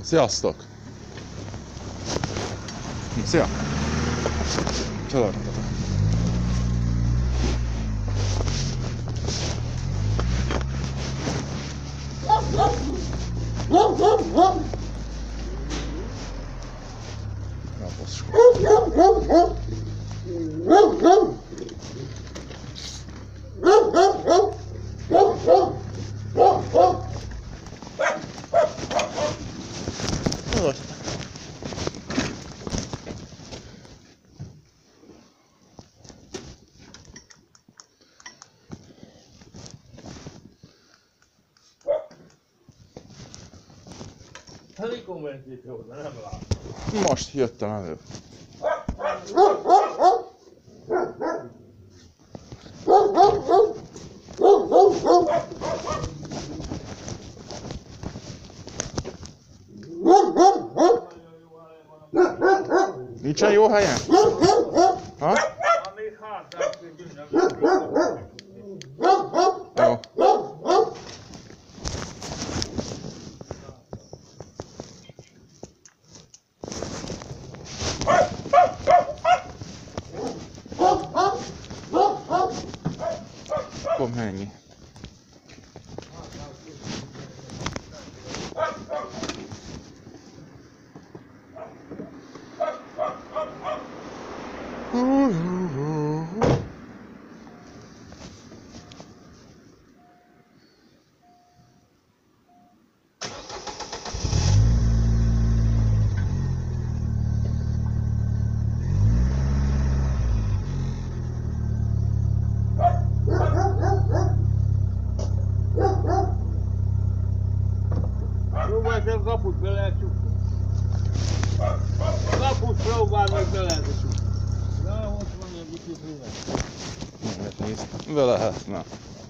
Sziasztok! Szia! Csoda! Nem látom. Most jöttem elő. Nincsen jó helyen? Ha? Még hátrát tűnnek. Jó. Akkor mennyi? Próbálj a kaput be lehet csukni. Kaput próbálj meg be lehet csukni. Na, ott van egy kicsit minden. Be lehet, na.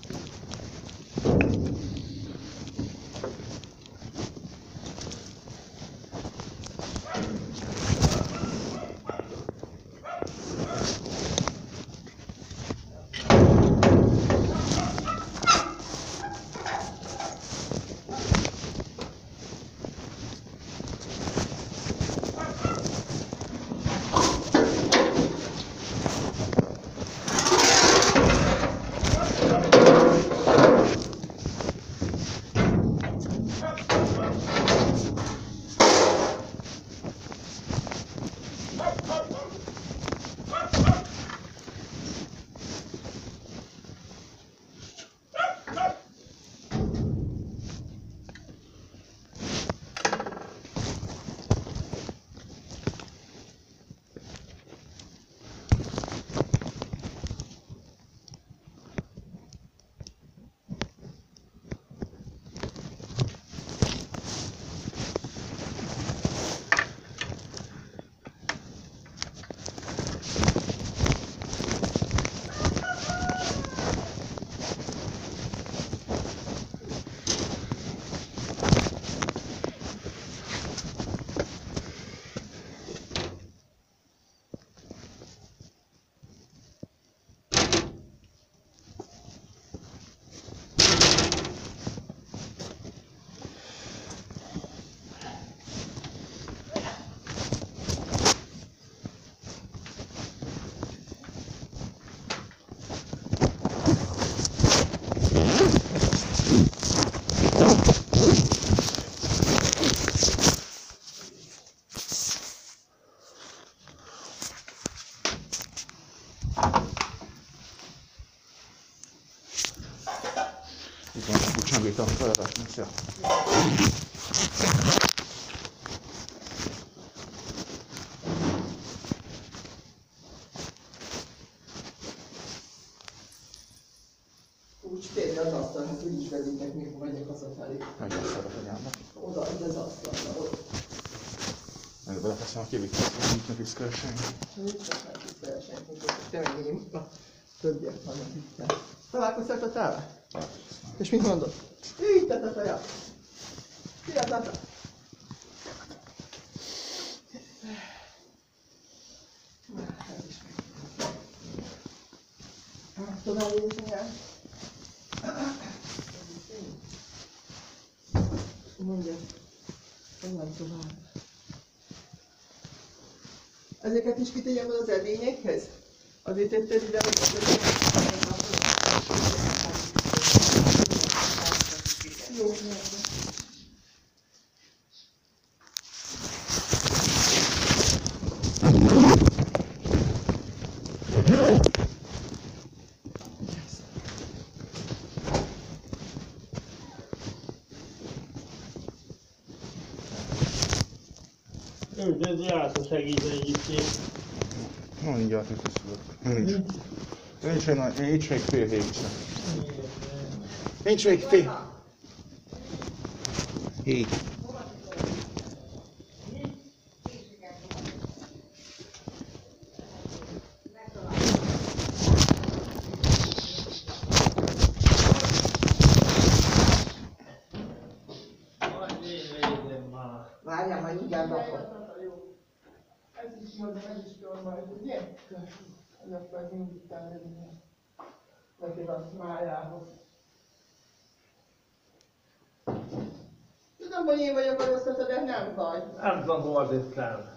Itt van a kucsambítom feladásnak, szia. Úgy félre az asztalhoz, úgyis vezetek, mikor megyek hazafelé. Nagyon szeret anyámnak. Oda, ide az asztalra, oda. Meg beleteszem a kivitelt, hogy nincs neki szkereseny. Nincs meg tisztelesen, te meg én a többiek vannak itt. Találkoztál a távol? És mit mondod? Így tett a feját! Szia, Tata! Tovább nézni el. Mondja. Onnan tovább. Ezeket is kitegyem az edényekhez? Azért tetted ide, hogy jó, rendben. Ez jársz segíteni itt. Mindjárt visszaszülök. Nincs még fél hét sem. Nincs még fél. Hét. Várjál, majd mindjárt napot. Ez is mondom, ez is jól majd, ugye? Ez akkor mindig után jönni. Neked azt májához. Tudom, hogy én vagyok a rossz, de nem baj. Nem tudom, hol tettem.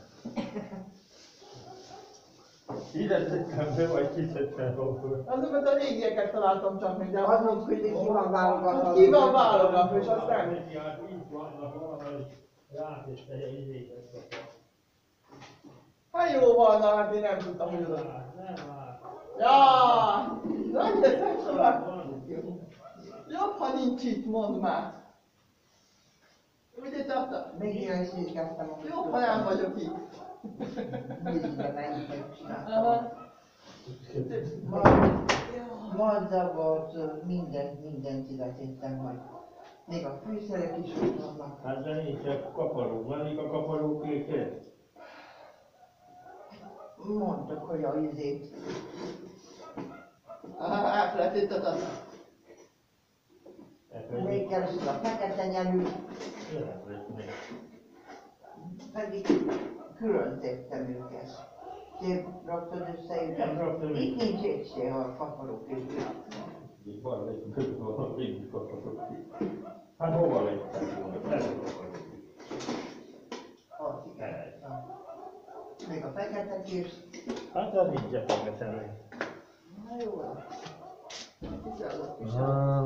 Ide tettem be, vagy ki tettem be? Azokat a régieket találtam csak meg, de Azok, hogy ki van válogatva. ki van válogatva, és aztán... Itt vannak valahogy rátette egy idéket kapott. Hát jó van, na, hát én nem tudtam, hogy oda. Nem áll. Jaj! Nagy leszek tovább. Jobb, ha nincs itt, mondd már. Ugye tartta? Még ilyen sétkeztem a Jobb, ha nem vagyok itt. vízbe menni, hogy csináltam. Aha. Mazzagot, mindent ide tettem, hogy még a fűszerek is ott vannak. Hát de nincs a kaparó. Vannak a kaparókéket? Mondtak, hogy a izét. Aha, elfelejtetted. Még keresik a fekete nyelű, pedig külön tettem őket. Te raktad össze őket. Itt nincs egy se a kaparókéket. Itt van egy kaparókét. Hát hova lettek volna? Ez a kaparókét. Az igen. Még a fekete kés. Hát az nincs a fekete. Na jó van. Kiszállok is.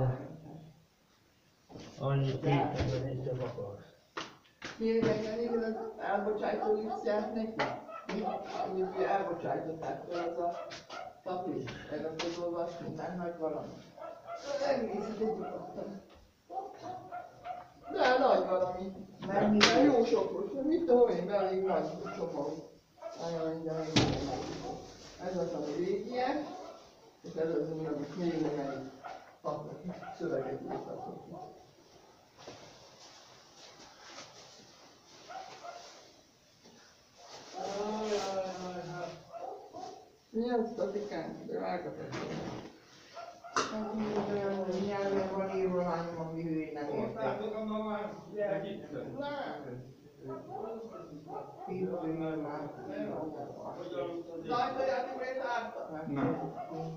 Annyit értem, hogy nincs a kaparó. Miért megvennék az elbocsájtó lipszját neki? Amit elbocsájtották fel az a papír. Elrakod olvasni, már nagy valami. Egészet együtt adtam. De nagy valami. Mert mi? Mert jó sokos. Mit tudom én, elég nagy csomag. Nagyon minden ez az, ami régiek, és ez az, amit még nem szöveget írtatok. Mi az statikán? De elkapcsolom. Nyelven van írva, hanem ami hűi nem értek. Hívőjön már. Zajtajátok egy árta? Nem.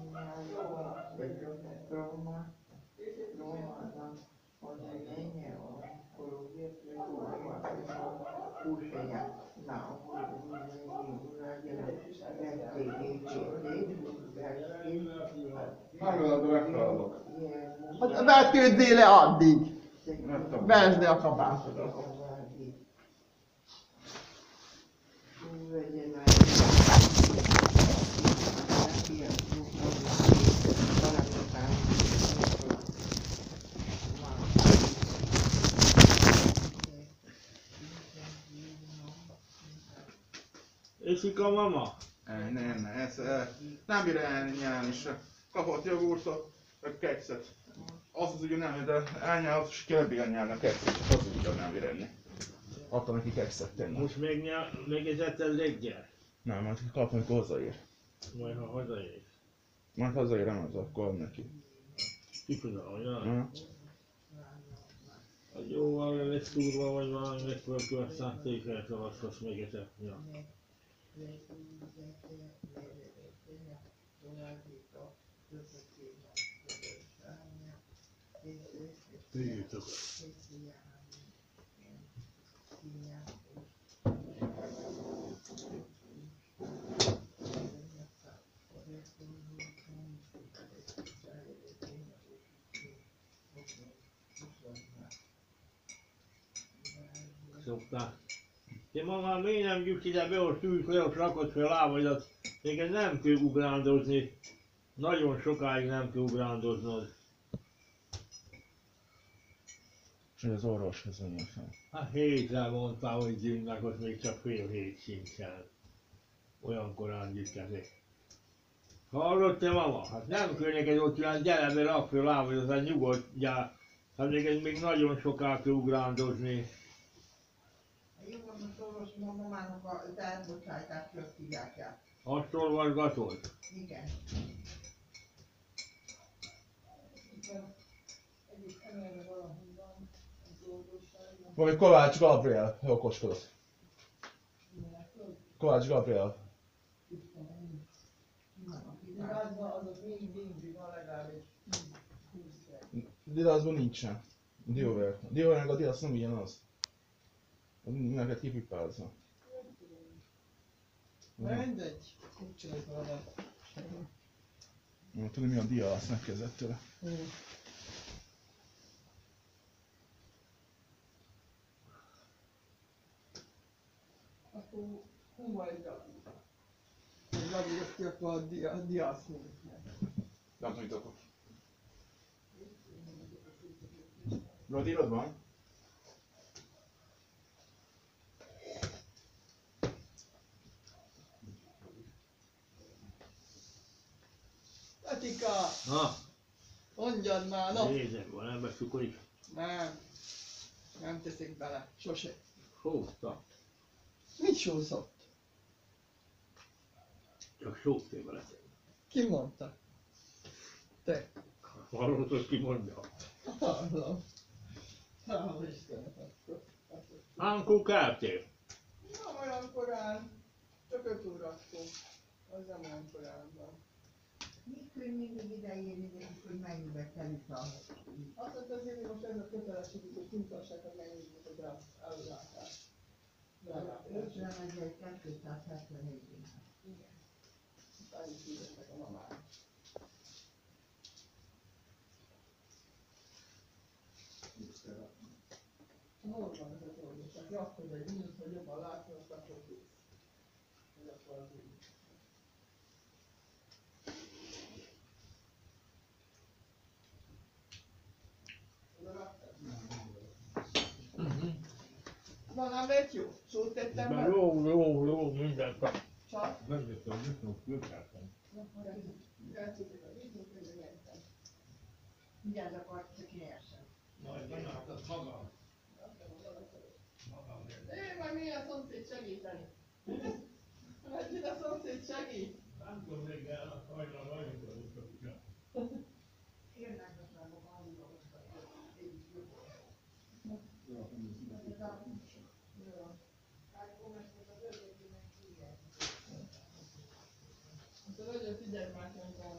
Megfeladok. Hát vetkőzzél le addig! Vesd le a kabátodat! Eszik a mama? Nem, nem bír elnyelni se. Kapott jogurtot, meg kekszet. Azt az ugye nem, de elnyel, és kell elnyelni a kekszet, csak az ugye nem bír enni. Adtam neki kekszet tenni. Most megezetted reggel? Nem, majd kap, amikor hazaér. Majd ha hazaérsz. Majd hazaérem, az akkor ad neki. Kipudalom, jaj. Hát jó, valami lesz túrva, vagy valami megfölkül, aztán tékelt olvassz megetetni. Ja. Téged. Szokták. Te ma már miért nem gyűjt ide be, hogy tűz le, hogy rakod fel lábadat. Neked nem kell ugrándozni. Nagyon sokáig nem kell ugrándoznod. És az orvoshoz menjünk fel. Hát hétre mondtál, hogy gyűnnek, ott még csak fél hét sincsen. Olyan korán gyűjtetek. Hallod te mama? Hát nem kell neked ott ülni, gyere be, rakd fel lábadat, hát nyugodjál. Hát neked még nagyon sokáig kell ugrándozni. Jó, most orvos mamának az elbocsátásra hívják el. Azt olvasgatod? Igen. Egyik emelve valahol van az orvosságban. Vagy Kovács Gabriel, okoskodott. Kovács Gabriel. Igazban azok mindig van legalább egy 20 perc. Didaszban nincsen. Dióver. Dióver meg a Didasz nem ugyanaz. Neked kipipálza. Mindegy. Nincs valami. Tudni mi a Didasz megkezdett tőle. Akkor hova egy Gabi? Egy Gabi, aki akkor a Diasz mondja. Nem tudok. Radírod van? Atika! Na, Mondjad már, no! nézem, van ebben cukorik. Nem. Nem teszik bele. Sose. Sózta. Mit sózott? Csak sót kell vele tenni. Ki mondta? Te. Hallod, hogy ki mondja? Hallom. Hallom Istenet akkor. Ánkó keltél. Nem olyan korán. Csak 5 órakor. Az nem olyan korán van. Mikor mindig ideérni, hogy mennyibe került a... Azt mondta azért, hogy most ez a kötelességük, hogy kimutassák, hogy mennyi az ellátás. Ötven ezer 274 dinár. Igen. Annyit fizetnek a mamának. Hol van ez az orvos? Aki akkor egy mínusz, hogy jobban látni, azt akkor kész. Ez akkor az úgy. Van ám egy jó? Szót tettem De be? jó, mindent kap. Csak? Megjöttem, hogy fölkeltem. Mindjárt akart, csak érsem. Majd benyártad magam. Én majd milyen szomszéd segíteni? Majd ide szomszéd segít? Nem tudom még el, hajnal nagyon tudok. Kérnek a számok, ahol így jobb. Nagyon figyelj már, hogy van.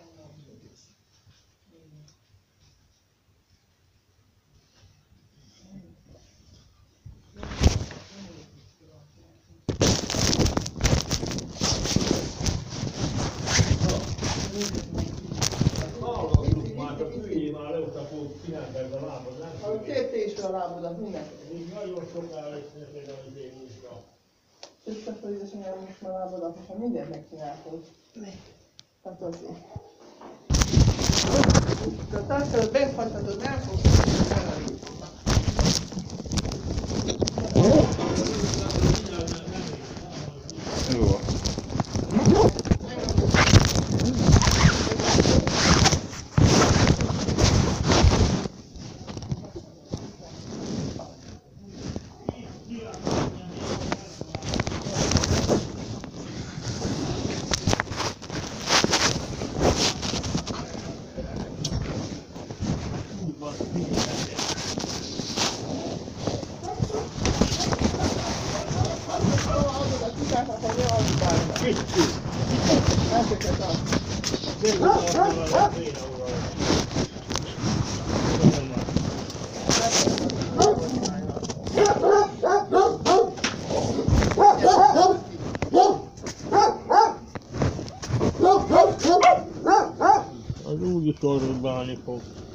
Hallottuk már, csak üljél már le, ott akkor csinálták a lábad, nem Ha téptésre a lábodat, mindenki. Még nagyon soká lesz neked a izémusra. Összefelézesen most már lábodat, és mindent megcsináltunk. Hát azért. De a társadalmat bent hagyhatod, nem fogsz felállítani. Jó. Vitorlóbálni fog.